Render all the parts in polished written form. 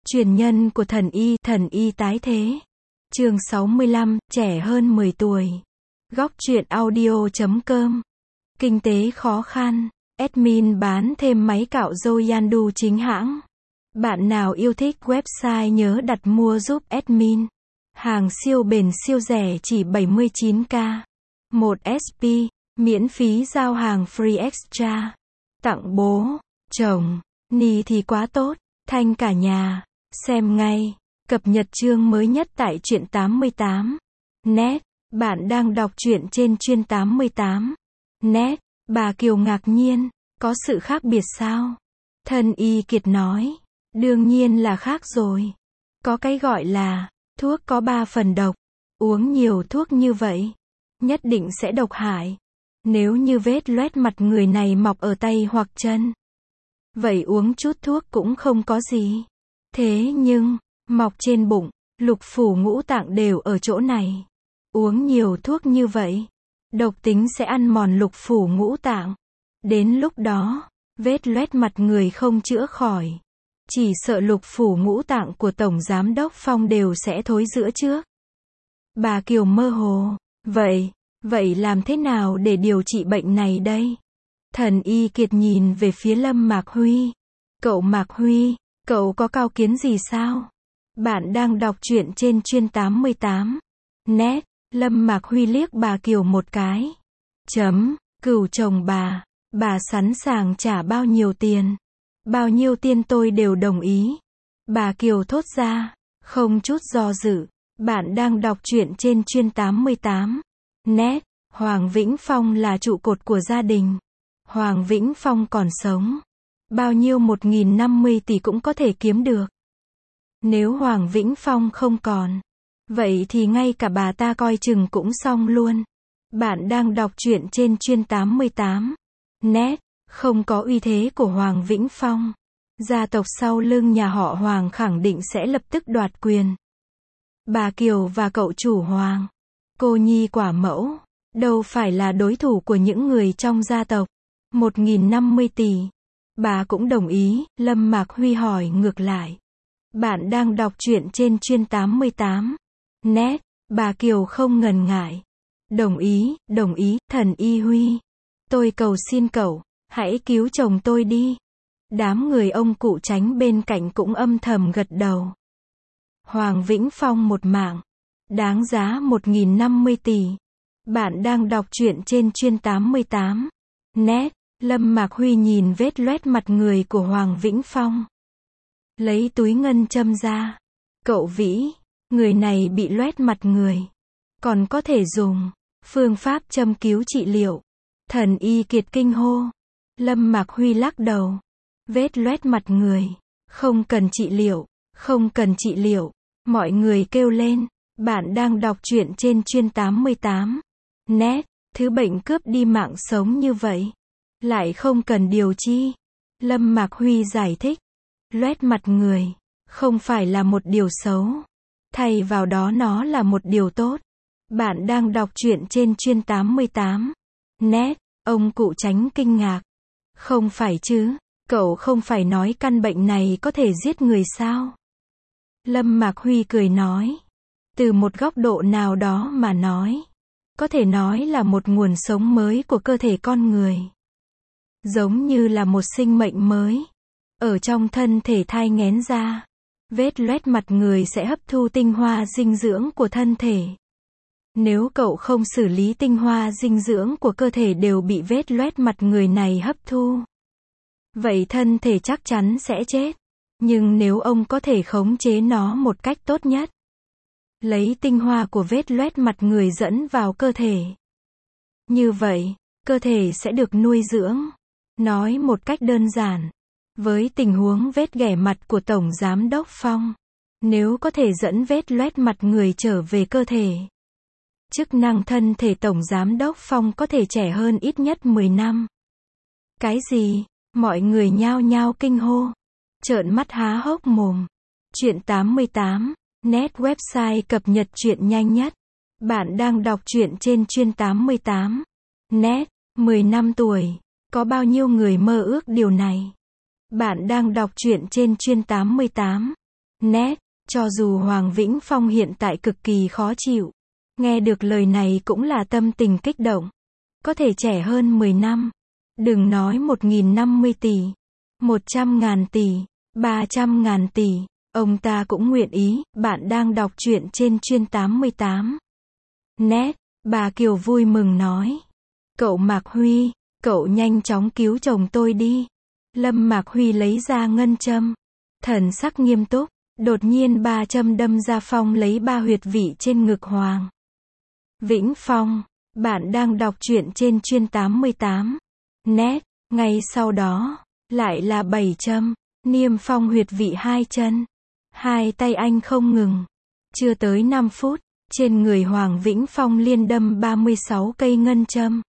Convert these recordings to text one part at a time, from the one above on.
Truyền nhân của thần y tái thế. Chương 65, trẻ hơn 10 tuổi. Góc truyện audio.com. Kinh tế khó khăn. Admin bán thêm máy cạo râu Yandu chính hãng. Bạn nào yêu thích website nhớ đặt mua giúp admin. Hàng siêu bền siêu rẻ chỉ 79k. 1 SP, miễn phí giao hàng free extra. Tặng bố, chồng, ni thì quá tốt, thanh cả nhà. Xem ngay, cập nhật chương mới nhất tại truyện 88. Net, bạn đang đọc truyện trên truyện 88. Net, bà Kiều ngạc nhiên, có sự khác biệt sao? Thần Y Kiệt nói, đương nhiên là khác rồi. Có cái gọi là, thuốc có 3 phần độc. Uống nhiều thuốc như vậy, nhất định sẽ độc hại. Nếu như vết loét mặt người này mọc ở tay hoặc chân, vậy uống chút thuốc cũng không có gì. Thế nhưng, mọc trên bụng, lục phủ ngũ tạng đều ở chỗ này. Uống nhiều thuốc như vậy, độc tính sẽ ăn mòn lục phủ ngũ tạng. Đến lúc đó, vết loét mặt người không chữa khỏi. Chỉ sợ lục phủ ngũ tạng của Tổng Giám đốc Phong đều sẽ thối rữa trước. Bà Kiều mơ hồ, vậy làm thế nào để điều trị bệnh này đây? Thần Y Kiệt nhìn về phía Lâm Mạc Huy. Cậu Mạc Huy, cậu có cao kiến gì sao? Bạn đang đọc truyện trên truyện 88. Net, Lâm Mạc Huy liếc bà Kiều một cái. Cửu chồng bà sẵn sàng trả bao nhiêu tiền? Bao nhiêu tiền tôi đều đồng ý. Bà Kiều thốt ra, không chút do dự. Bạn đang đọc truyện trên truyện 88. Net, Hoàng Vĩnh Phong là trụ cột của gia đình. Hoàng Vĩnh Phong còn sống, bao nhiêu 1050 tỷ cũng có thể kiếm được. Nếu Hoàng Vĩnh Phong không còn, vậy thì ngay cả bà ta coi chừng cũng xong luôn. Bạn đang đọc truyện trên truyện 88. Net, không có uy thế của Hoàng Vĩnh Phong, gia tộc sau lưng nhà họ Hoàng khẳng định sẽ lập tức đoạt quyền. Bà Kiều và cậu chủ Hoàng, cô nhi quả mẫu, đâu phải là đối thủ của những người trong gia tộc. 1050 tỷ. Bà cũng đồng ý. Lâm Mạc Huy hỏi ngược lại. Bạn đang đọc truyện trên truyện 88. Net, bà Kiều không ngần ngại. Đồng ý, thần Y Huy. Tôi cầu xin cậu, hãy cứu chồng tôi đi. Đám người ông cụ Tránh bên cạnh cũng âm thầm gật đầu. Hoàng Vĩnh Phong một mạng, đáng giá 1050 tỷ. Bạn đang đọc truyện trên truyện 88. Net, Lâm Mạc Huy nhìn vết loét mặt người của Hoàng Vĩnh Phong. Lấy túi ngân châm ra. Cậu Vĩ, người này bị loét mặt người. Còn có thể dùng phương pháp châm cứu trị liệu. Thần Y Kiệt kinh hô. Lâm Mạc Huy lắc đầu. Vết loét mặt người, không cần trị liệu. Mọi người kêu lên. Bạn đang đọc truyện trên truyện 88. Net, thứ bệnh cướp đi mạng sống như vậy, lại không cần điều chi. Lâm Mạc Huy giải thích. Loét mặt người, không phải là một điều xấu. Thay vào đó nó là một điều tốt. Bạn đang đọc truyện trên truyện 88. Net, ông cụ Tránh kinh ngạc. Không phải chứ, cậu không phải nói căn bệnh này có thể giết người sao? Lâm Mạc Huy cười nói. Từ một góc độ nào đó mà nói, có thể nói là một nguồn sống mới của cơ thể con người. Giống như là một sinh mệnh mới. Ở trong thân thể thai nghén ra, vết loét mặt người sẽ hấp thu tinh hoa dinh dưỡng của thân thể. Nếu cậu không xử lý tinh hoa dinh dưỡng của cơ thể đều bị vết loét mặt người này hấp thu, vậy thân thể chắc chắn sẽ chết. Nhưng nếu ông có thể khống chế nó một cách tốt nhất, lấy tinh hoa của vết loét mặt người dẫn vào cơ thể, như vậy, cơ thể sẽ được nuôi dưỡng. Nói một cách đơn giản, với tình huống vết ghẻ mặt của Tổng Giám đốc Phong, nếu có thể dẫn vết loét mặt người trở về cơ thể, chức năng thân thể Tổng Giám đốc Phong có thể trẻ hơn ít nhất 10 năm. Cái gì? Mọi người nhao nhao kinh hô, trợn mắt há hốc mồm. Truyện 88. Net, website cập nhật truyện nhanh nhất. Bạn đang đọc truyện trên truyện 88. Net, 10 năm tuổi. Có bao nhiêu người mơ ước điều này? Bạn đang đọc truyện trên truyện 88. Net, cho dù Hoàng Vĩnh Phong hiện tại cực kỳ khó chịu. Nghe được lời này cũng là tâm tình kích động. Có thể trẻ hơn 10 năm. Đừng nói 1.050 tỷ, 100.000 tỷ, 300.000 tỷ. Ông ta cũng nguyện ý. Bạn đang đọc truyện trên Chuyên 88. Net, bà Kiều vui mừng nói. Cậu Mạc Huy, cậu nhanh chóng cứu chồng tôi đi. Lâm Mạc Huy lấy ra ngân châm. Thần sắc nghiêm túc. Đột nhiên 3 châm đâm ra Phong lấy 3 huyệt vị trên ngực Hoàng Vĩnh Phong. Bạn đang đọc truyện trên Chuyên 88. Net, ngay sau đó, lại là 7 châm, niêm phong huyệt vị 2 chân. 2 tay anh không ngừng. Chưa tới 5 phút, trên người Hoàng Vĩnh Phong liên đâm 36 cây ngân châm.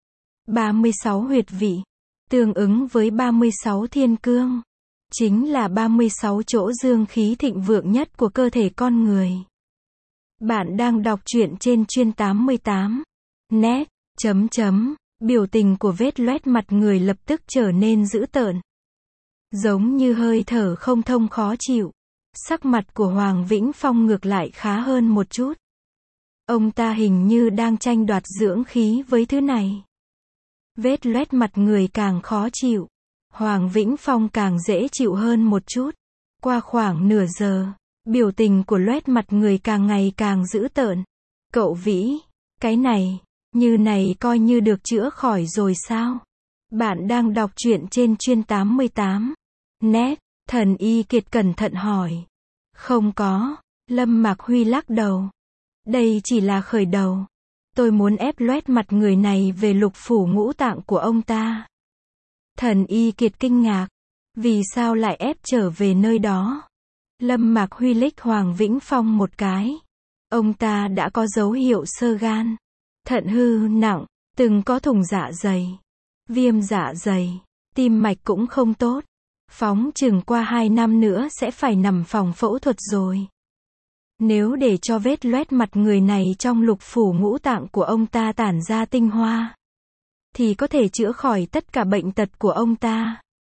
36 huyệt vị, tương ứng với 36 thiên cương. Chính là 36 chỗ dương khí thịnh vượng nhất của cơ thể con người. Bạn đang đọc truyện trên Chuyên 88. Net, biểu tình của vết loét mặt người lập tức trở nên dữ tợn. Giống như hơi thở không thông khó chịu. Sắc mặt của Hoàng Vĩnh Phong ngược lại khá hơn một chút. Ông ta hình như đang tranh đoạt dưỡng khí với thứ này. Vết loét mặt người càng khó chịu. Hoàng Vĩnh Phong càng dễ chịu hơn một chút. Qua khoảng nửa giờ, biểu tình của loét mặt người càng ngày càng dữ tợn. Cậu Vĩ, cái này, như này coi như được chữa khỏi rồi sao? Bạn đang đọc truyện trên Chuyên 88. Net, Thần Y Kiệt cẩn thận hỏi. Không có, Lâm Mạc Huy lắc đầu. Đây chỉ là khởi đầu. Tôi muốn ép loét mặt người này về lục phủ ngũ tạng của ông ta. Thần Y Kiệt kinh ngạc. Vì sao lại ép trở về nơi đó? Lâm Mạc Huy liếc Hoàng Vĩnh Phong một cái. Ông ta đã có dấu hiệu xơ gan, thận hư nặng, từng có thủng dạ dày, viêm dạ dày, tim mạch cũng không tốt. Phóng chừng qua 2 năm nữa sẽ phải nằm phòng phẫu thuật rồi. Nếu để cho vết loét mặt người này trong lục phủ ngũ tạng của ông ta tản ra tinh hoa, thì có thể chữa khỏi tất cả bệnh tật của ông ta.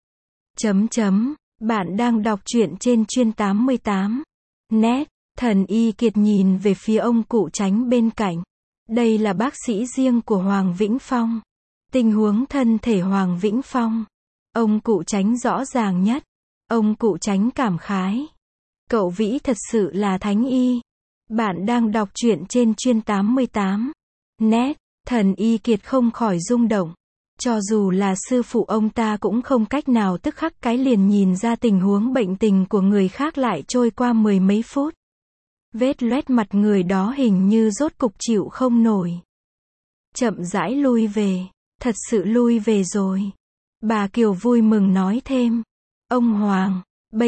Bạn đang đọc truyện trên Chuyên 88. Net, Thần Y Kiệt nhìn về phía ông cụ Chánh bên cạnh. Đây là bác sĩ riêng của Hoàng Vĩnh Phong. Tình huống thân thể Hoàng Vĩnh Phong, ông cụ Chánh rõ ràng nhất. Ông cụ Chánh cảm khái. Cậu Vĩ thật sự là thánh y. Bạn đang đọc truyện trên Chuyên 88. Net, Thần Y Kiệt không khỏi rung động. Cho dù là sư phụ ông ta cũng không cách nào tức khắc cái liền nhìn ra tình huống bệnh tình của người khác lại trôi qua 10 mấy phút. Vết loét mặt người đó hình như rốt cục chịu không nổi. Chậm rãi lui về. Thật sự lui về rồi. Bà Kiều vui mừng nói thêm. Ông Hoàng,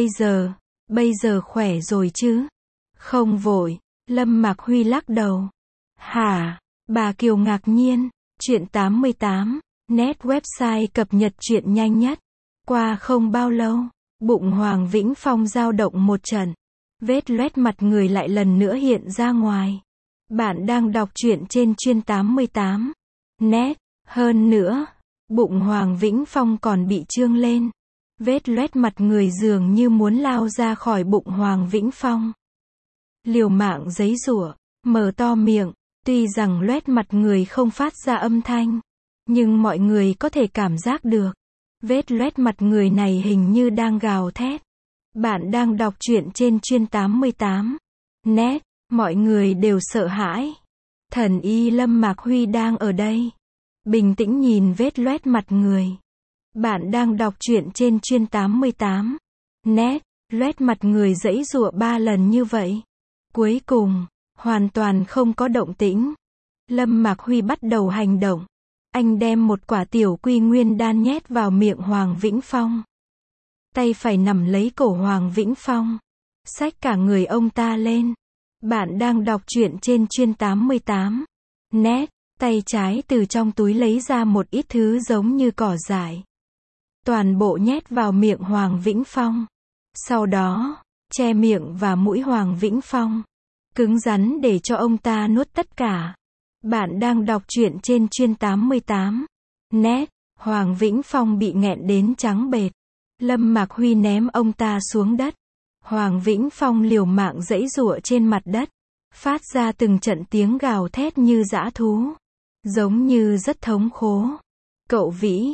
bây giờ khỏe rồi chứ? Không vội. Lâm Mạc Huy lắc đầu. Hả? Bà Kiều ngạc nhiên. Truyện 88. Net website cập nhật truyện nhanh nhất. Qua không bao lâu, bụng Hoàng Vĩnh Phong dao động một trận. Vết loét mặt người lại lần nữa hiện ra ngoài. Bạn đang đọc truyện trên Chuyên 88. Net, hơn nữa, bụng Hoàng Vĩnh Phong còn bị trương lên. Vết loét mặt người dường như muốn lao ra khỏi bụng Hoàng Vĩnh Phong. Liều mạng giãy giụa, mở to miệng, tuy rằng loét mặt người không phát ra âm thanh, nhưng mọi người có thể cảm giác được. Vết loét mặt người này hình như đang gào thét. Bạn đang đọc truyện trên Chuyên 88. Net, mọi người đều sợ hãi. Thần Y Lâm Mạc Huy đang ở đây. Bình tĩnh nhìn vết loét mặt người. Bạn đang đọc truyện trên Chuyên 88. Net, loét mặt người giãy giụa 3 lần như vậy. Cuối cùng, hoàn toàn không có động tĩnh. Lâm Mạc Huy bắt đầu hành động. Anh đem một quả tiểu quy nguyên đan nhét vào miệng Hoàng Vĩnh Phong. Tay phải nắm lấy cổ Hoàng Vĩnh Phong. Xách cả người ông ta lên. Bạn đang đọc truyện trên Chuyên 88. Net, tay trái từ trong túi lấy ra một ít thứ giống như cỏ dại. Toàn bộ nhét vào miệng Hoàng Vĩnh Phong. Sau đó, che miệng và mũi Hoàng Vĩnh Phong. Cứng rắn để cho ông ta nuốt tất cả. Bạn đang đọc truyện trên Chuyên 88. Net, Hoàng Vĩnh Phong bị nghẹn đến trắng bệch. Lâm Mạc Huy ném ông ta xuống đất. Hoàng Vĩnh Phong liều mạng giãy giụa trên mặt đất, phát ra từng trận tiếng gào thét như dã thú, giống như rất thống khổ. Cậu Vĩ,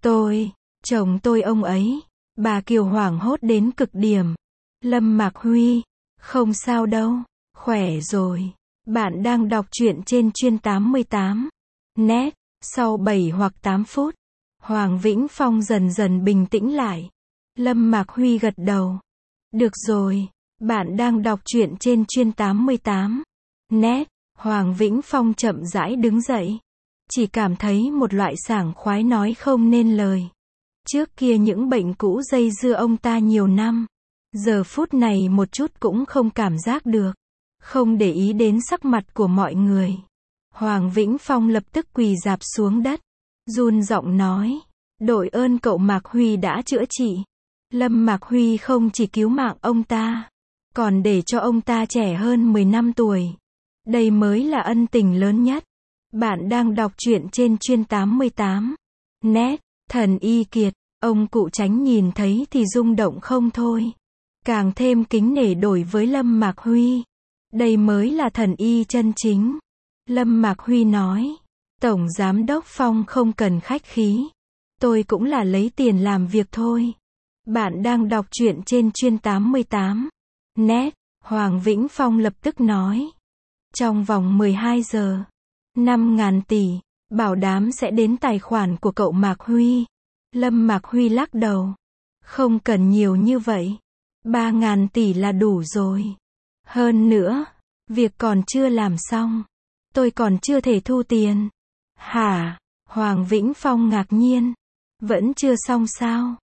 chồng tôi ông ấy. Bà Kiều hoảng hốt đến cực điểm. Lâm Mạc Huy, không sao đâu, khỏe rồi. Bạn đang đọc truyện trên Chuyên 88 net. Sau 7 hoặc 8 phút, Hoàng Vĩnh Phong dần dần bình tĩnh lại. Lâm Mạc Huy gật đầu. Được rồi, bạn đang đọc truyện trên Chuyên 88 net. Hoàng Vĩnh Phong chậm rãi đứng dậy. Chỉ cảm thấy một loại sảng khoái nói không nên lời. Trước kia những bệnh cũ dây dưa ông ta nhiều năm. Giờ phút này một chút cũng không cảm giác được. Không để ý đến sắc mặt của mọi người. Hoàng Vĩnh Phong lập tức quỳ rạp xuống đất. Run giọng nói. Đội ơn cậu Mạc Huy đã chữa trị. Lâm Mạc Huy không chỉ cứu mạng ông ta, còn để cho ông ta trẻ hơn 10 năm tuổi. Đây mới là ân tình lớn nhất. Bạn đang đọc truyện trên Chuyên 88 net. Thần Y Kiệt, ông cụ Chánh nhìn thấy thì rung động không thôi. Càng thêm kính nể đối với Lâm Mạc Huy. Đây mới là thần y chân chính. Lâm Mạc Huy nói. Tổng Giám đốc Phong không cần khách khí. Tôi cũng là lấy tiền làm việc thôi. Bạn đang đọc truyện trên Chuyên 88 net. Hoàng Vĩnh Phong lập tức nói. Trong vòng 12 giờ, 5.000 tỷ, bảo đảm sẽ đến tài khoản của cậu Mạc Huy. Lâm Mạc Huy lắc đầu. Không cần nhiều như vậy. 3.000 tỷ là đủ rồi. Hơn nữa, việc còn chưa làm xong. Tôi còn chưa thể thu tiền. Hả? Hoàng Vĩnh Phong ngạc nhiên. Vẫn chưa xong sao?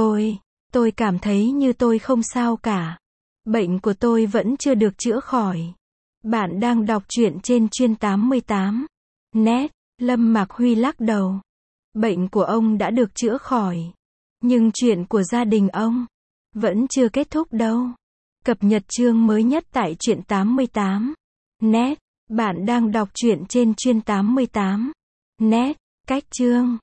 Tôi cảm thấy như tôi không sao cả. Bệnh của tôi vẫn chưa được chữa khỏi. Bạn đang đọc truyện trên Chuyên 88 net. Lâm Mạc Huy lắc đầu. Bệnh của ông đã được chữa khỏi. Nhưng chuyện của gia đình ông vẫn chưa kết thúc đâu. Cập nhật chương mới nhất tại Truyện 88 net. Bạn đang đọc truyện trên Chuyên 88 net. Cách chương